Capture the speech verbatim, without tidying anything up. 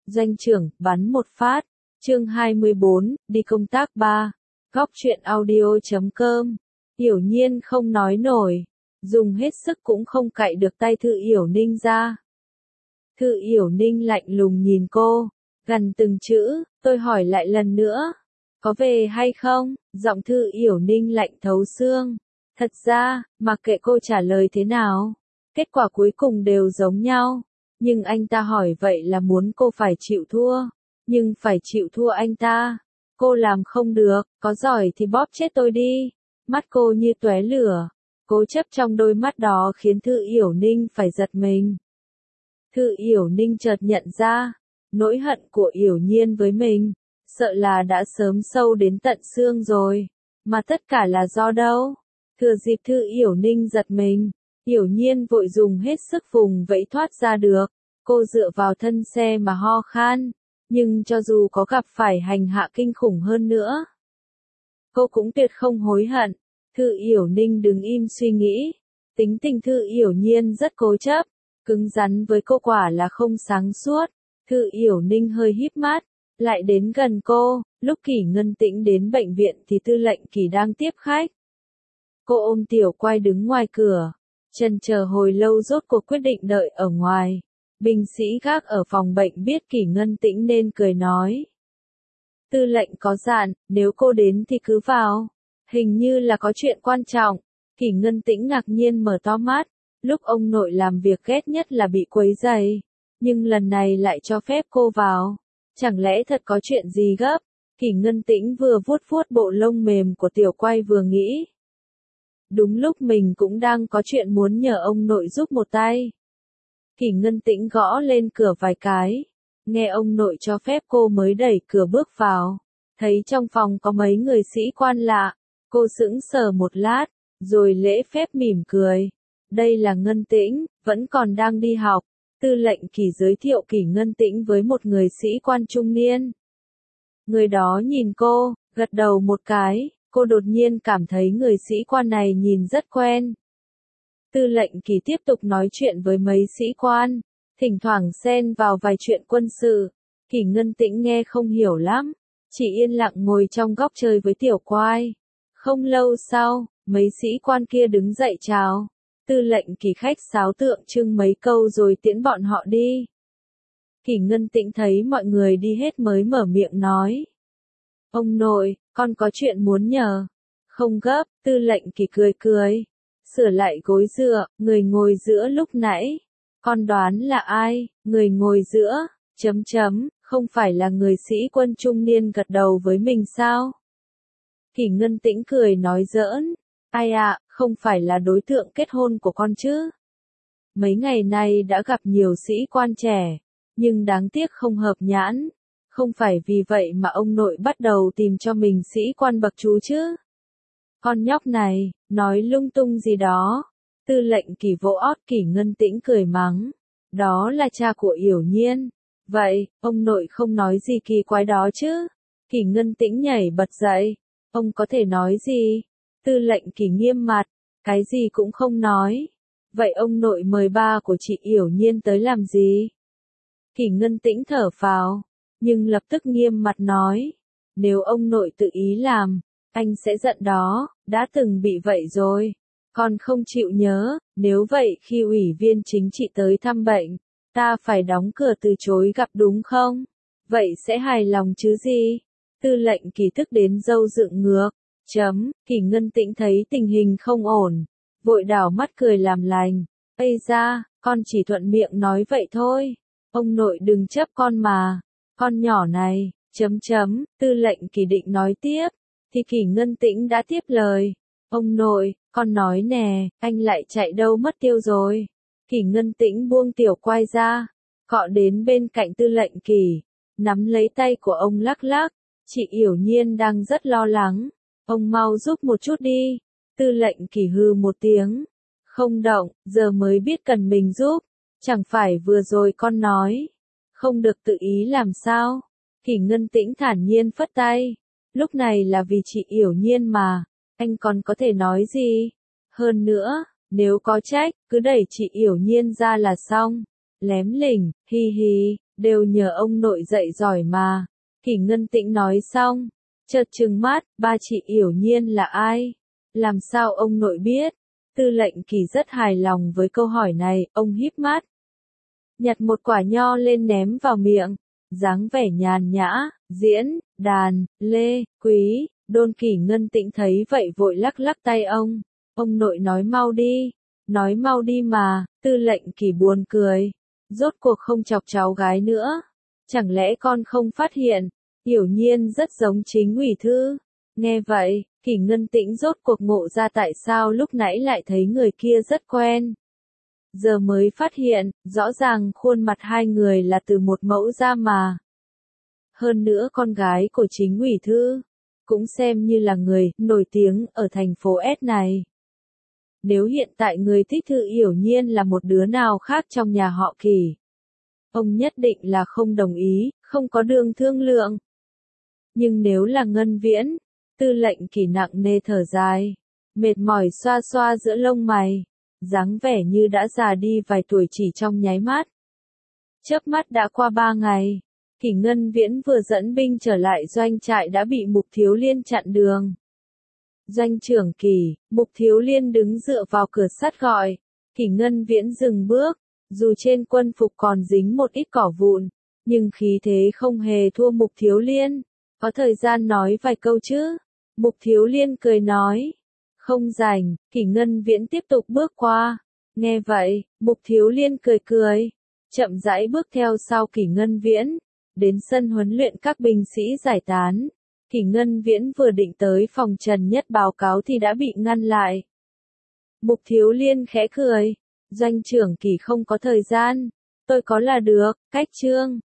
Doanh trưởng, bắn một phát. Chương hai mươi bốn, đi công tác ba. Góc truyện audio chấm com. Yểu Nhiên không nói nổi, dùng hết sức cũng không cạy được tay Thư Yểu Ninh ra. Thư Yểu Ninh lạnh lùng nhìn cô, gần từng chữ, tôi hỏi lại lần nữa, có về hay không? Giọng Thư Yểu Ninh lạnh thấu xương. Thật ra, mặc kệ cô trả lời thế nào, kết quả cuối cùng đều giống nhau. Nhưng anh ta hỏi vậy là muốn cô phải chịu thua. Nhưng phải chịu thua anh ta. Cô làm không được, có giỏi thì bóp chết tôi đi. Mắt cô như tóe lửa. Cố chấp trong đôi mắt đó khiến Thư Yểu Ninh phải giật mình. Thư Yểu Ninh chợt nhận ra, nỗi hận của Yểu Nhiên với mình, sợ là đã sớm sâu đến tận xương rồi. Mà tất cả là do đâu? Thừa dịp Thư Yểu Ninh giật mình, Yểu Nhiên vội dùng hết sức vùng vẫy thoát ra được. Cô dựa vào thân xe mà ho khan. Nhưng cho dù có gặp phải hành hạ kinh khủng hơn nữa, cô cũng tuyệt không hối hận. Thư Yểu Ninh đứng im suy nghĩ. Tính tình Thư Yểu Nhiên rất cố chấp, cứng rắn với cô quả là không sáng suốt. Thư Yểu Ninh hơi híp mắt, lại đến gần cô. Lúc Kỷ Ngân Tĩnh đến bệnh viện thì Tư lệnh Kỷ đang tiếp khách. Cô ôm Tiểu Quai đứng ngoài cửa, chần chờ hồi lâu rốt cuộc quyết định đợi ở ngoài. Binh sĩ gác ở phòng bệnh biết Kỷ Ngân Tĩnh nên cười nói. Tư lệnh có dặn, nếu cô đến thì cứ vào. Hình như là có chuyện quan trọng. Kỷ Ngân Tĩnh ngạc nhiên mở to mắt. Lúc ông nội làm việc ghét nhất là bị quấy rầy. Nhưng lần này lại cho phép cô vào. Chẳng lẽ thật có chuyện gì gấp? Kỷ Ngân Tĩnh vừa vuốt vuốt bộ lông mềm của Tiểu Quai vừa nghĩ. Đúng lúc mình cũng đang có chuyện muốn nhờ ông nội giúp một tay. Kỷ Ngân Tĩnh gõ lên cửa vài cái. Nghe ông nội cho phép cô mới đẩy cửa bước vào. Thấy trong phòng có mấy người sĩ quan lạ. Cô sững sờ một lát, rồi lễ phép mỉm cười. Đây là Ngân Tĩnh, vẫn còn đang đi học. Tư lệnh Kỷ giới thiệu Kỷ Ngân Tĩnh với một người sĩ quan trung niên. Người đó nhìn cô, gật đầu một cái. Cô đột nhiên cảm thấy người sĩ quan này nhìn rất quen. Tư lệnh Kỷ tiếp tục nói chuyện với mấy sĩ quan, thỉnh thoảng xen vào vài chuyện quân sự. Kỷ Ngân Tĩnh nghe không hiểu lắm, chỉ yên lặng ngồi trong góc chơi với Tiểu Quai. Không lâu sau, mấy sĩ quan kia đứng dậy chào. Tư lệnh Kỷ khách sáo tượng trưng mấy câu rồi tiễn bọn họ đi. Kỷ Ngân Tĩnh thấy mọi người đi hết mới mở miệng nói. Ông nội, con có chuyện muốn nhờ. Không gấp, Tư lệnh Kỷ cười cười. Sửa lại gối dựa, người ngồi giữa lúc nãy. Con đoán là ai? Người ngồi giữa, chấm chấm, không phải là người sĩ quân trung niên gật đầu với mình sao? Kỷ Ngân Tĩnh cười nói giỡn. Ai ạ, không phải là đối tượng kết hôn của con chứ? Mấy ngày nay đã gặp nhiều sĩ quan trẻ, nhưng đáng tiếc không hợp nhãn. Không phải vì vậy mà ông nội bắt đầu tìm cho mình sĩ quan bậc chú chứ? Con nhóc này, nói lung tung gì đó. Tư lệnh Kỷ vỗ ót Kỷ Ngân Tĩnh cười mắng. Đó là cha của Yểu Nhiên. Vậy, ông nội không nói gì kỳ quái đó chứ? Kỷ Ngân Tĩnh nhảy bật dậy. Ông có thể nói gì? Tư lệnh Kỷ nghiêm mặt. Cái gì cũng không nói. Vậy ông nội mời ba của chị Yểu Nhiên tới làm gì? Kỷ Ngân Tĩnh thở phào, nhưng lập tức nghiêm mặt nói. Nếu ông nội tự ý làm, anh sẽ giận đó, đã từng bị vậy rồi. Con không chịu nhớ, nếu vậy khi ủy viên chính trị tới thăm bệnh, ta phải đóng cửa từ chối gặp đúng không? Vậy sẽ hài lòng chứ gì? Tư lệnh Kỷ thức đến râu dựng ngược. Chấm, Kỷ Ngân Tĩnh thấy tình hình không ổn. Vội đảo mắt cười làm lành. Ây da, con chỉ thuận miệng nói vậy thôi. Ông nội đừng chấp con mà. Con nhỏ này, chấm chấm, Tư lệnh Kỷ định nói tiếp. Thì Kỷ Ngân Tĩnh đã tiếp lời. Ông nội, con nói nè, anh lại chạy đâu mất tiêu rồi. Kỷ Ngân Tĩnh buông Tiểu Quai ra, cọ đến bên cạnh Tư lệnh Kỷ, nắm lấy tay của ông lắc lắc. Chị Yểu Nhiên đang rất lo lắng. Ông mau giúp một chút đi. Tư lệnh Kỷ hừ một tiếng. Không động, giờ mới biết cần mình giúp. Chẳng phải vừa rồi con nói. Không được tự ý làm sao? Kỷ Ngân Tĩnh thản nhiên phất tay. Lúc này là vì chị Yểu Nhiên mà. Anh còn có thể nói gì? Hơn nữa, nếu có trách, cứ đẩy chị Yểu Nhiên ra là xong. Lém lỉnh, hi hi, đều nhờ ông nội dạy giỏi mà. Kỷ Ngân Tĩnh nói xong, chợt trừng mắt, ba chị Yểu Nhiên là ai? Làm sao ông nội biết? Tư lệnh Kỳ rất hài lòng với câu hỏi này, ông híp mắt. Nhặt một quả nho lên ném vào miệng, dáng vẻ nhàn nhã, diễn, đàn, lê, quý, Đôn. Kỷ Ngân Tĩnh thấy vậy vội lắc lắc tay ông. Ông nội nói mau đi, nói mau đi mà. Tư lệnh Kỳ buồn cười. Rốt cuộc không chọc cháu gái nữa. Chẳng lẽ con không phát hiện, Yểu Nhiên rất giống chính ủy thư. Nghe vậy, Kỷ Ngân Tĩnh rốt cuộc ngộ ra tại sao lúc nãy lại thấy người kia rất quen. Giờ mới phát hiện, rõ ràng khuôn mặt hai người là từ một mẫu ra mà. Hơn nữa con gái của chính ủy thư, cũng xem như là người nổi tiếng ở thành phố S này. Nếu hiện tại người thích Thư Yểu Nhiên là một đứa nào khác trong nhà họ Kỷ, ông nhất định là không đồng ý, không có đường thương lượng. Nhưng nếu là Ngân Viễn, Tư lệnh Kỳ nặng nề thở dài, mệt mỏi xoa xoa giữa lông mày, dáng vẻ như đã già đi vài tuổi chỉ trong nháy mắt. Chớp mắt đã qua ba ngày, Kỷ Ngân Viễn vừa dẫn binh trở lại doanh trại đã bị Mục Thiếu Liên chặn đường. Doanh trưởng Kỷ, Mục Thiếu Liên đứng dựa vào cửa sắt gọi. Kỷ Ngân Viễn dừng bước, dù trên quân phục còn dính một ít cỏ vụn, nhưng khí thế không hề thua Mục Thiếu Liên. Có thời gian nói vài câu chứ? Mục Thiếu Liên cười nói. Không rảnh. Kỷ Ngân Viễn tiếp tục bước qua. Nghe vậy, Mục Thiếu Liên cười cười, chậm rãi bước theo sau Kỷ Ngân Viễn, đến sân huấn luyện các binh sĩ giải tán. Kỷ Ngân Viễn vừa định tới phòng Trần Nhất báo cáo thì đã bị ngăn lại. Mục Thiếu Liên khẽ cười. Doanh trưởng Kỷ không có thời gian. Tôi có là được. Cách chương